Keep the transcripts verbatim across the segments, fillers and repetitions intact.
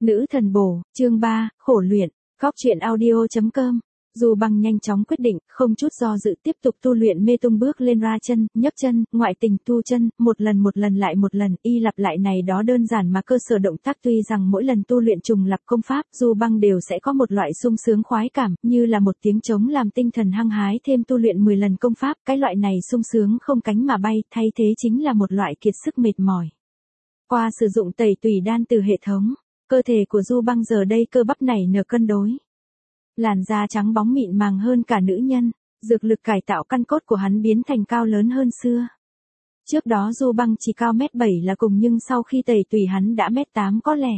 Nữ thần bổ, chương ba, khổ luyện, góc truyện audio chấm com. Dù Băng nhanh chóng quyết định, không chút do dự tiếp tục tu luyện mê tung bước lên ra chân, nhấc chân, ngoại tình tu chân, một lần một lần lại một lần, y lặp lại này đó đơn giản mà cơ sở động tác tuy rằng mỗi lần tu luyện trùng lặp công pháp, Dù Băng đều sẽ có một loại sung sướng khoái cảm, như là một tiếng trống làm tinh thần hăng hái thêm tu luyện mười lần công pháp, cái loại này sung sướng không cánh mà bay, thay thế chính là một loại kiệt sức mệt mỏi. Qua sử dụng tẩy tùy đan từ hệ thống, cơ thể của Du Băng giờ đây cơ bắp nảy nở cân đối. Làn da trắng bóng mịn màng hơn cả nữ nhân, dược lực cải tạo căn cốt của hắn biến thành cao lớn hơn xưa. Trước đó Du Băng chỉ cao mét bảy là cùng nhưng sau khi tẩy tùy hắn đã mét tám có lẻ.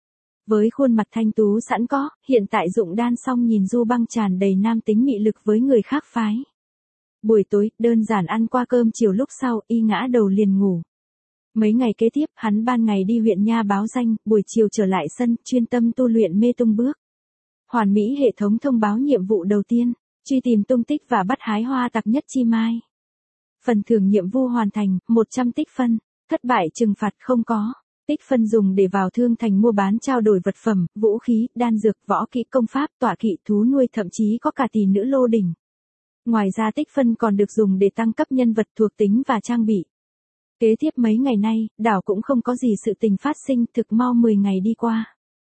Với khuôn mặt thanh tú sẵn có, hiện tại dụng đan xong nhìn Du Băng tràn đầy nam tính mị lực với người khác phái. Buổi tối, đơn giản ăn qua cơm chiều lúc sau, y ngã đầu liền ngủ. Mấy ngày kế tiếp, hắn ban ngày đi huyện nha báo danh, buổi chiều trở lại sân, chuyên tâm tu luyện mê tung bước. Hoàn mỹ hệ thống thông báo nhiệm vụ đầu tiên, truy tìm tung tích và bắt hái hoa tặc nhất chi mai. Phần thưởng nhiệm vụ hoàn thành, một trăm tích phân, thất bại trừng phạt không có. Tích phân dùng để vào thương thành mua bán trao đổi vật phẩm, vũ khí, đan dược, võ kỹ công pháp, tọa kỵ, thú nuôi, thậm chí có cả tỷ nữ lô đỉnh. Ngoài ra tích phân còn được dùng để tăng cấp nhân vật thuộc tính và trang bị. Kế tiếp mấy ngày nay, đảo cũng không có gì sự tình phát sinh, thực mau mười ngày đi qua.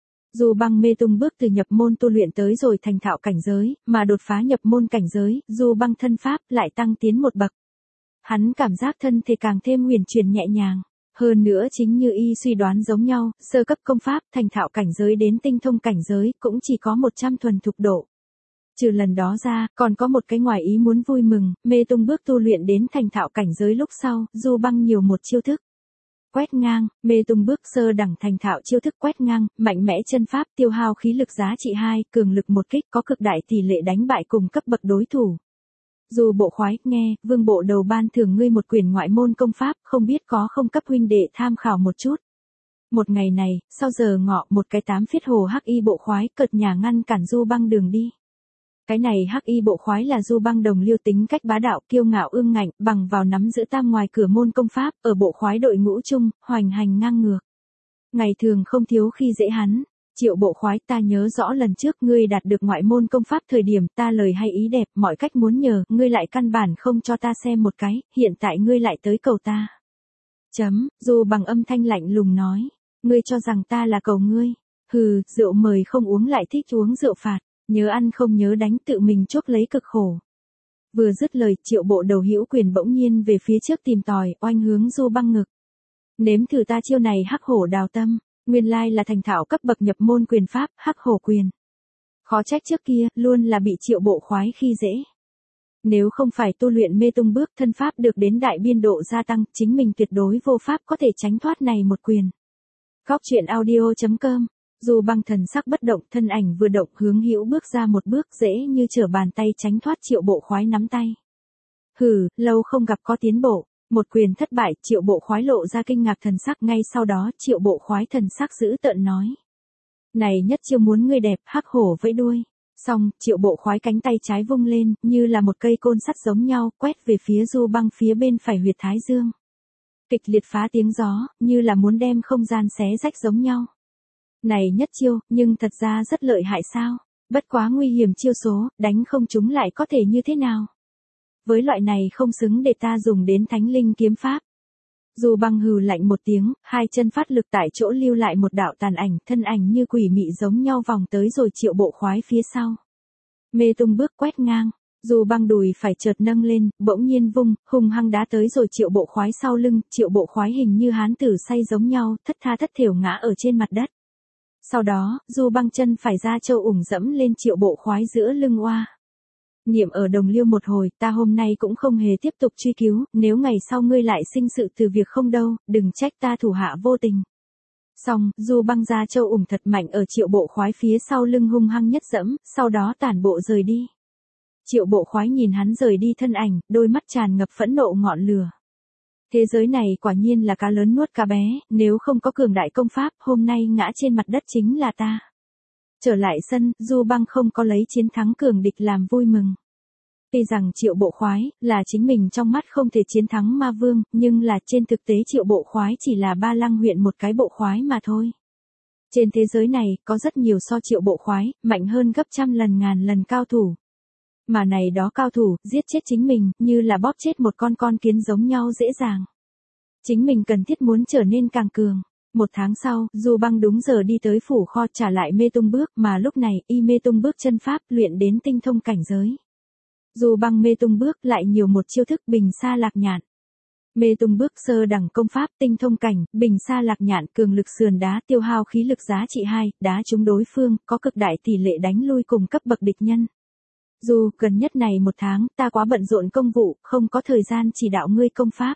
Dù Băng mê tung bước từ nhập môn tu luyện tới rồi thành thạo cảnh giới, mà đột phá nhập môn cảnh giới, Dù Băng thân pháp lại tăng tiến một bậc. Hắn cảm giác thân thể càng thêm huyền chuyển nhẹ nhàng. Hơn nữa chính như y suy đoán giống nhau, sơ cấp công pháp, thành thạo cảnh giới đến tinh thông cảnh giới, cũng chỉ có một trăm thuần thục độ. Trừ lần đó ra, còn có một cái ngoài ý muốn vui mừng, mê tung bước tu luyện đến thành thạo cảnh giới lúc sau, Dù Băng nhiều một chiêu thức. Quét ngang, mê tung bước sơ đẳng thành thạo chiêu thức quét ngang, mạnh mẽ chân pháp tiêu hao khí lực giá trị hai, cường lực một kích có cực đại tỷ lệ đánh bại cùng cấp bậc đối thủ. Dù bộ khoái, nghe, vương bộ đầu ban thưởng ngươi một quyển ngoại môn công pháp, không biết có không cấp huynh đệ tham khảo một chút. Một ngày này, sau giờ ngọ một cái tám phiết hồ hắc y bộ khoái cợt nhà ngăn cản Du Băng đường đi. Cái này hắc y bộ khoái là Du Băng đồng liêu tính cách bá đạo kiêu ngạo ương ngạnh, bằng vào nắm giữ tam ngoài cửa môn công pháp, ở bộ khoái đội ngũ chung, hoành hành ngang ngược. Ngày thường không thiếu khi dễ hắn. Triệu bộ khoái, ta nhớ rõ lần trước ngươi đạt được ngoại môn công pháp thời điểm ta lời hay ý đẹp, mọi cách muốn nhờ, ngươi lại căn bản không cho ta xem một cái, hiện tại ngươi lại tới cầu ta. Chấm, Du Bằng âm thanh lạnh lùng nói, ngươi cho rằng ta là cầu ngươi, hừ, rượu mời không uống lại thích uống rượu phạt. Nhớ ăn không nhớ đánh tự mình chuốc lấy cực khổ. Vừa dứt lời, Triệu bộ đầu hữu quyền bỗng nhiên về phía trước tìm tòi, oanh hướng Du Băng ngực. Nếm thử ta chiêu này hắc hổ đào tâm, nguyên lai là thành thạo cấp bậc nhập môn quyền pháp, hắc hổ quyền. Khó trách trước kia, luôn là bị Triệu bộ khoái khi dễ. Nếu không phải tu luyện mê tung bước thân pháp được đến đại biên độ gia tăng, chính mình tuyệt đối vô pháp có thể tránh thoát này một quyền. Góc truyện audio chấm com. Dù Băng thần sắc bất động, thân ảnh vừa động hướng hữu bước ra một bước dễ như trở bàn tay tránh thoát Triệu bộ khoái nắm tay. Hừ, lâu không gặp có tiến bộ, một quyền thất bại, Triệu bộ khoái lộ ra kinh ngạc thần sắc, ngay sau đó Triệu bộ khoái thần sắc dữ tợn nói. Này nhất chiêu muốn ngươi đẹp, hắc hổ vẫy đuôi. Xong, Triệu bộ khoái cánh tay trái vung lên, như là một cây côn sắt giống nhau, quét về phía Du Băng phía bên phải huyệt thái dương. Kịch liệt phá tiếng gió, như là muốn đem không gian xé rách giống nhau. Này nhất chiêu, nhưng thật ra rất lợi hại sao, bất quá nguy hiểm chiêu số, đánh không chúng lại có thể như thế nào. Với loại này không xứng để ta dùng đến thánh linh kiếm pháp. Dù Băng hừ lạnh một tiếng, hai chân phát lực tại chỗ lưu lại một đạo tàn ảnh, thân ảnh như quỷ mị giống nhau vòng tới rồi Triệu bộ khoái phía sau. Mê tung bước quét ngang, Dù Băng đùi phải chợt nâng lên, bỗng nhiên vung, hung hăng đá tới rồi Triệu bộ khoái sau lưng, Triệu bộ khoái hình như hán tử say giống nhau, thất tha thất thểu ngã ở trên mặt đất. Sau đó, Du Băng chân phải ra châu ủng dẫm lên Triệu bộ khoái giữa lưng oa. Niệm ở đồng liêu một hồi, ta hôm nay cũng không hề tiếp tục truy cứu, nếu ngày sau ngươi lại sinh sự từ việc không đâu, đừng trách ta thủ hạ vô tình. Xong, Du Băng ra châu ủng thật mạnh ở Triệu bộ khoái phía sau lưng hung hăng nhất dẫm, sau đó tản bộ rời đi. Triệu bộ khoái nhìn hắn rời đi thân ảnh, đôi mắt tràn ngập phẫn nộ ngọn lửa. Thế giới này quả nhiên là cá lớn nuốt cá bé, nếu không có cường đại công pháp, hôm nay ngã trên mặt đất chính là ta. Trở lại sân, Du Băng không có lấy chiến thắng cường địch làm vui mừng. Tuy rằng Triệu bộ khoái, là chính mình trong mắt không thể chiến thắng ma vương, nhưng là trên thực tế Triệu bộ khoái chỉ là Ba Lăng huyện một cái bộ khoái mà thôi. Trên thế giới này, có rất nhiều so Triệu Bộ Khoái, mạnh hơn gấp trăm lần ngàn lần cao thủ. Mà này đó cao thủ, giết chết chính mình, như là bóp chết một con con kiến giống nhau dễ dàng. Chính mình cần thiết muốn trở nên càng cường. Một tháng sau, Du Băng đúng giờ đi tới phủ kho trả lại mê tung bước, mà lúc này, y mê tung bước chân pháp luyện đến tinh thông cảnh giới. Du Băng mê tung bước lại nhiều một chiêu thức bình sa lạc nhạn. Mê tung bước sơ đẳng công pháp tinh thông cảnh, bình sa lạc nhạn cường lực sườn đá tiêu hao khí lực giá trị hai, đá trúng đối phương, có cực đại tỷ lệ đánh lui cùng cấp bậc địch nhân. Dù gần nhất này một tháng, ta quá bận rộn công vụ, không có thời gian chỉ đạo ngươi công pháp.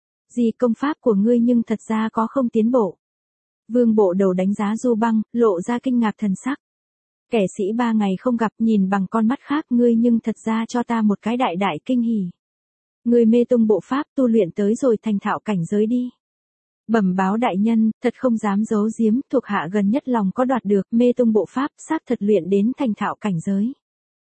Gì công pháp của ngươi nhưng thật ra có không tiến bộ. Vương Bộ Đầu đánh giá Du Băng, lộ ra kinh ngạc thần sắc. Kẻ sĩ ba ngày không gặp nhìn bằng con mắt khác ngươi nhưng thật ra cho ta một cái đại đại kinh hỉ. Ngươi mê tung bộ pháp tu luyện tới rồi thành thạo cảnh giới đi. Bẩm báo đại nhân, thật không dám giấu giếm, thuộc hạ gần nhất lòng có đoạt được, mê tung bộ pháp sát thật luyện đến thành thạo cảnh giới.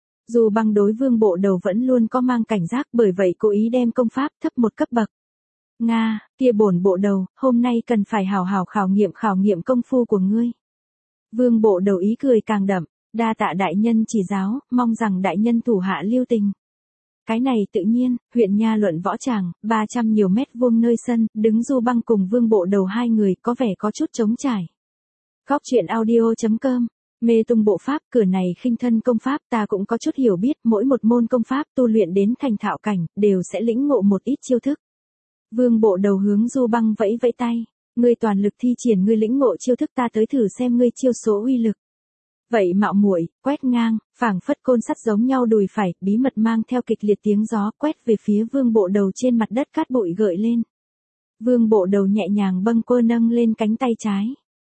Dù Băng đối Vương Bộ Đầu vẫn luôn có mang cảnh giác, bởi vậy cố ý đem công pháp thấp một cấp bậc. Nga, kia bổn Bộ Đầu, hôm nay cần phải hào hào khảo nghiệm khảo nghiệm công phu của ngươi. Vương Bộ Đầu ý cười càng đậm, đa tạ đại nhân chỉ giáo, mong rằng đại nhân thủ hạ lưu tình. Cái này tự nhiên, huyện Nha Luận võ tràng, ba trăm nhiều mét vuông nơi sân, đứng Du Băng cùng Vương Bộ Đầu hai người có vẻ có chút trống trải. Góc truyện audio chấm com, mê tung bộ pháp, cửa này khinh thân công pháp ta cũng có chút hiểu biết, mỗi một môn công pháp tu luyện đến thành thạo cảnh, đều sẽ lĩnh ngộ một ít chiêu thức. Vương Bộ Đầu hướng Du Băng vẫy vẫy tay, ngươi toàn lực thi triển ngươi lĩnh ngộ chiêu thức ta tới thử xem ngươi chiêu số uy lực. Vậy mạo muội, quét ngang, phảng phất côn sắt giống nhau đùi phải, bí mật mang theo kịch liệt tiếng gió quét về phía Vương Bộ Đầu trên mặt đất cát bụi gợi lên. Vương Bộ Đầu nhẹ nhàng bâng quơ nâng lên cánh tay trái.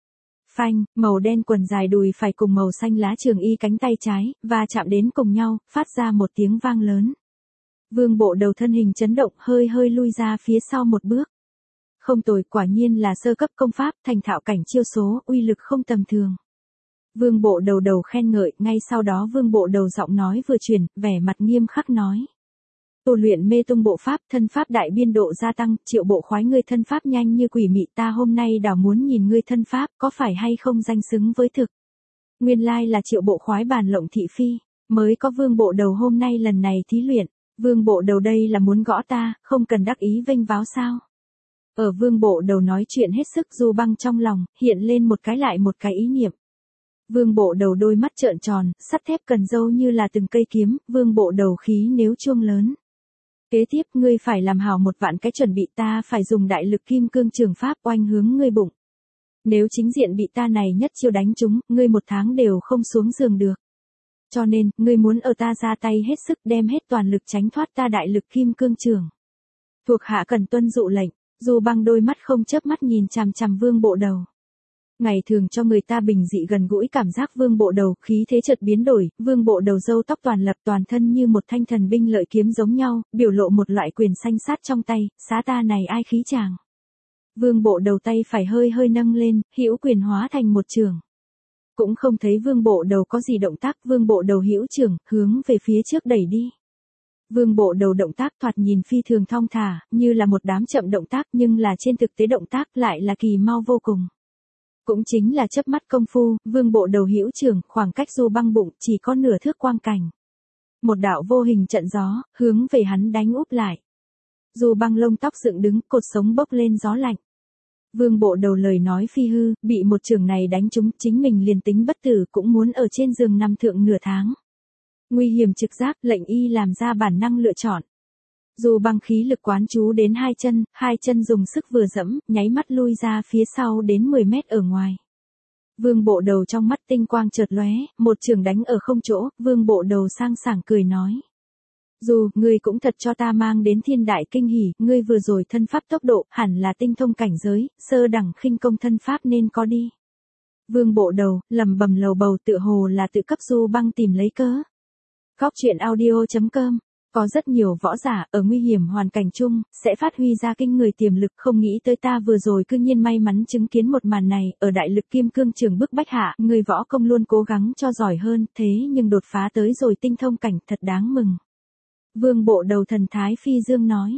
Phanh, màu đen quần dài đùi phải cùng màu xanh lá trường y cánh tay trái, và chạm đến cùng nhau, phát ra một tiếng vang lớn. Vương Bộ Đầu thân hình chấn động hơi hơi lui ra phía sau một bước. Không tồi, quả nhiên là sơ cấp công pháp, thành thạo cảnh chiêu số, uy lực không tầm thường. Vương Bộ Đầu đầu khen ngợi, ngay sau đó Vương Bộ Đầu giọng nói vừa chuyển, vẻ mặt nghiêm khắc nói. Tu luyện mê tung bộ pháp, thân pháp đại biên độ gia tăng, Triệu Bộ Khoái ngươi thân pháp nhanh như quỷ mị, ta hôm nay đảo muốn nhìn ngươi thân pháp, có phải hay không danh xứng với thực. Nguyên lai là Triệu Bộ Khoái bàn lộng thị phi, mới có Vương Bộ Đầu hôm nay lần này thí luyện. Vương Bộ Đầu đây là muốn gõ ta, không cần đắc ý vênh váo sao. Ở Vương Bộ Đầu nói chuyện hết sức, Du Băng trong lòng, hiện lên một cái lại một cái ý niệm. Vương Bộ Đầu đôi mắt trợn tròn, sắt thép cần dâu như là từng cây kiếm, Vương Bộ Đầu khí nếu chuông lớn. Kế tiếp ngươi phải làm hảo một vạn cái chuẩn bị, ta phải dùng đại lực kim cương trường pháp oanh hướng ngươi bụng. Nếu chính diện bị ta này nhất chiêu đánh trúng, ngươi một tháng đều không xuống giường được. Cho nên, ngươi muốn ở ta ra tay hết sức đem hết toàn lực tránh thoát ta đại lực kim cương trường. Thuộc hạ cần tuân dụ lệnh, Du Băng đôi mắt không chớp mắt nhìn chằm chằm Vương Bộ Đầu. Ngày thường cho người ta bình dị gần gũi cảm giác Vương Bộ Đầu, khí thế chợt biến đổi, Vương Bộ Đầu râu tóc toàn lập toàn thân như một thanh thần binh lợi kiếm giống nhau, biểu lộ một loại quyền xanh sát trong tay, xá ta này ai khí chàng. Vương Bộ Đầu tay phải hơi hơi nâng lên, hữu quyền hóa thành một trường. Cũng không thấy Vương Bộ Đầu có gì động tác, Vương Bộ Đầu hữu trường, hướng về phía trước đẩy đi. Vương Bộ Đầu động tác thoạt nhìn phi thường thong thả, như là một đám chậm động tác nhưng là trên thực tế động tác lại là kỳ mau vô cùng. Cũng chính là chớp mắt công phu, Vương Bộ Đầu hữu trường, khoảng cách Du Băng bụng chỉ có nửa thước quang cảnh. Một đạo vô hình trận gió, hướng về hắn đánh úp lại. Du Băng lông tóc dựng đứng, cột sống bốc lên gió lạnh. Vương Bộ Đầu lời nói phi hư, bị một trường này đánh trúng, chính mình liền tính bất tử cũng muốn ở trên giường nằm thượng nửa tháng. Nguy hiểm trực giác, lệnh y làm ra bản năng lựa chọn. Dù Băng khí lực quán chú đến hai chân, hai chân dùng sức vừa dẫm, nháy mắt lui ra phía sau đến mười mét ở ngoài. Vương Bộ Đầu trong mắt tinh quang chợt lóe, một trường đánh ở không chỗ, Vương Bộ Đầu sang sảng cười nói. Dù, ngươi cũng thật cho ta mang đến thiên đại kinh hỉ, ngươi vừa rồi thân pháp tốc độ, hẳn là tinh thông cảnh giới, sơ đẳng khinh công thân pháp nên có đi. Vương Bộ Đầu, lầm bầm lầu bầu tựa hồ là tự cấp Du Băng tìm lấy cớ. Góc truyện audio chấm com. Có rất nhiều võ giả ở nguy hiểm hoàn cảnh chung, sẽ phát huy ra kinh người tiềm lực, không nghĩ tới ta vừa rồi cư nhiên may mắn chứng kiến một màn này, ở đại lực kim cương trường bức bách hạ, người võ công luôn cố gắng cho giỏi hơn, thế nhưng đột phá tới rồi tinh thông cảnh, thật đáng mừng. Vương Bộ Đầu thần thái phi dương nói,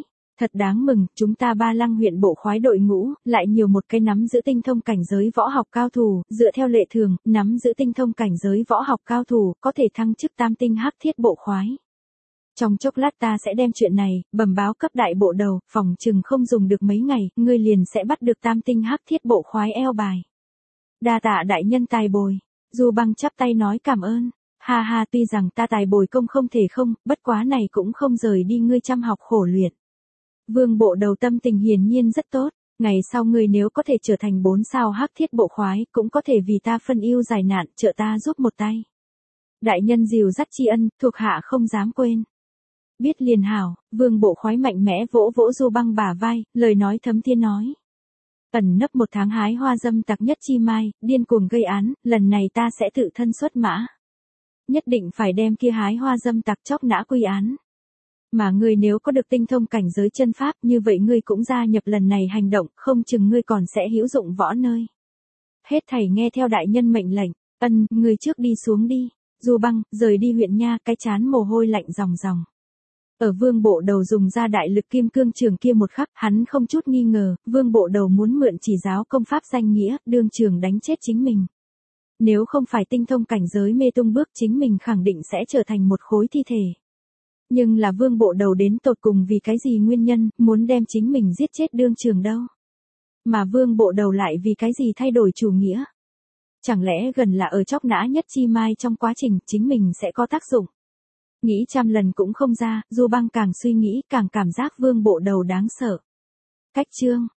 Thật đáng mừng, chúng ta Ba Lăng huyện bộ khoái đội ngũ, lại nhiều một cái nắm giữ tinh thông cảnh giới võ học cao thủ, dựa theo lệ thường, nắm giữ tinh thông cảnh giới võ học cao thủ, có thể thăng chức tam tinh hắc thiết bộ khoái. Trong chốc lát ta sẽ đem chuyện này, bẩm báo cấp đại bộ đầu, phòng chừng không dùng được mấy ngày, ngươi liền sẽ bắt được tam tinh hắc thiết bộ khoái eo bài. Đa tạ đại nhân tài bồi, Du Băng chắp tay nói cảm ơn. Ha ha, tuy rằng ta tài bồi công không thể không, bất quá này cũng không rời đi ngươi chăm học khổ luyện. Vương bộ đầu tâm tình hiển nhiên rất tốt, ngày sau ngươi nếu có thể trở thành bốn sao hắc thiết bộ khoái, cũng có thể vì ta phân ưu giải nạn, trợ ta giúp một tay. Đại nhân dìu dắt tri ân, thuộc hạ không dám quên. Biết liền hảo, Vương bộ khoái mạnh mẽ vỗ vỗ Du Băng bả vai, lời nói thấm thiên nói. Ẩn nấp một tháng hái hoa dâm tặc nhất chi mai, điên cuồng gây án, lần này ta sẽ tự thân xuất mã. Nhất định phải đem kia hái hoa dâm tặc chóc nã quy án. Mà ngươi nếu có được tinh thông cảnh giới chân pháp, như vậy ngươi cũng gia nhập lần này hành động, không chừng ngươi còn sẽ hữu dụng võ nơi. Hết thảy nghe theo đại nhân mệnh lệnh, ân, ngươi trước đi xuống đi. Du Băng, rời đi huyện nha, cái chán mồ hôi lạnh ròng ròng. Ở Vương bộ đầu dùng ra đại lực kim cương trường kia một khắc, hắn không chút nghi ngờ, Vương bộ đầu muốn mượn chỉ giáo công pháp danh nghĩa, đương trường đánh chết chính mình. Nếu không phải tinh thông cảnh giới mê tung bước, chính mình khẳng định sẽ trở thành một khối thi thể. Nhưng là Vương bộ đầu đến tột cùng vì cái gì nguyên nhân, muốn đem chính mình giết chết đương trường đâu. Mà Vương bộ đầu lại vì cái gì thay đổi chủ nghĩa. Chẳng lẽ gần là ở chóc nã nhất chi mai trong quá trình chính mình sẽ có tác dụng. Nghĩ trăm lần cũng không ra, Du Băng càng suy nghĩ càng cảm giác Vương bộ đầu đáng sợ. Cách chương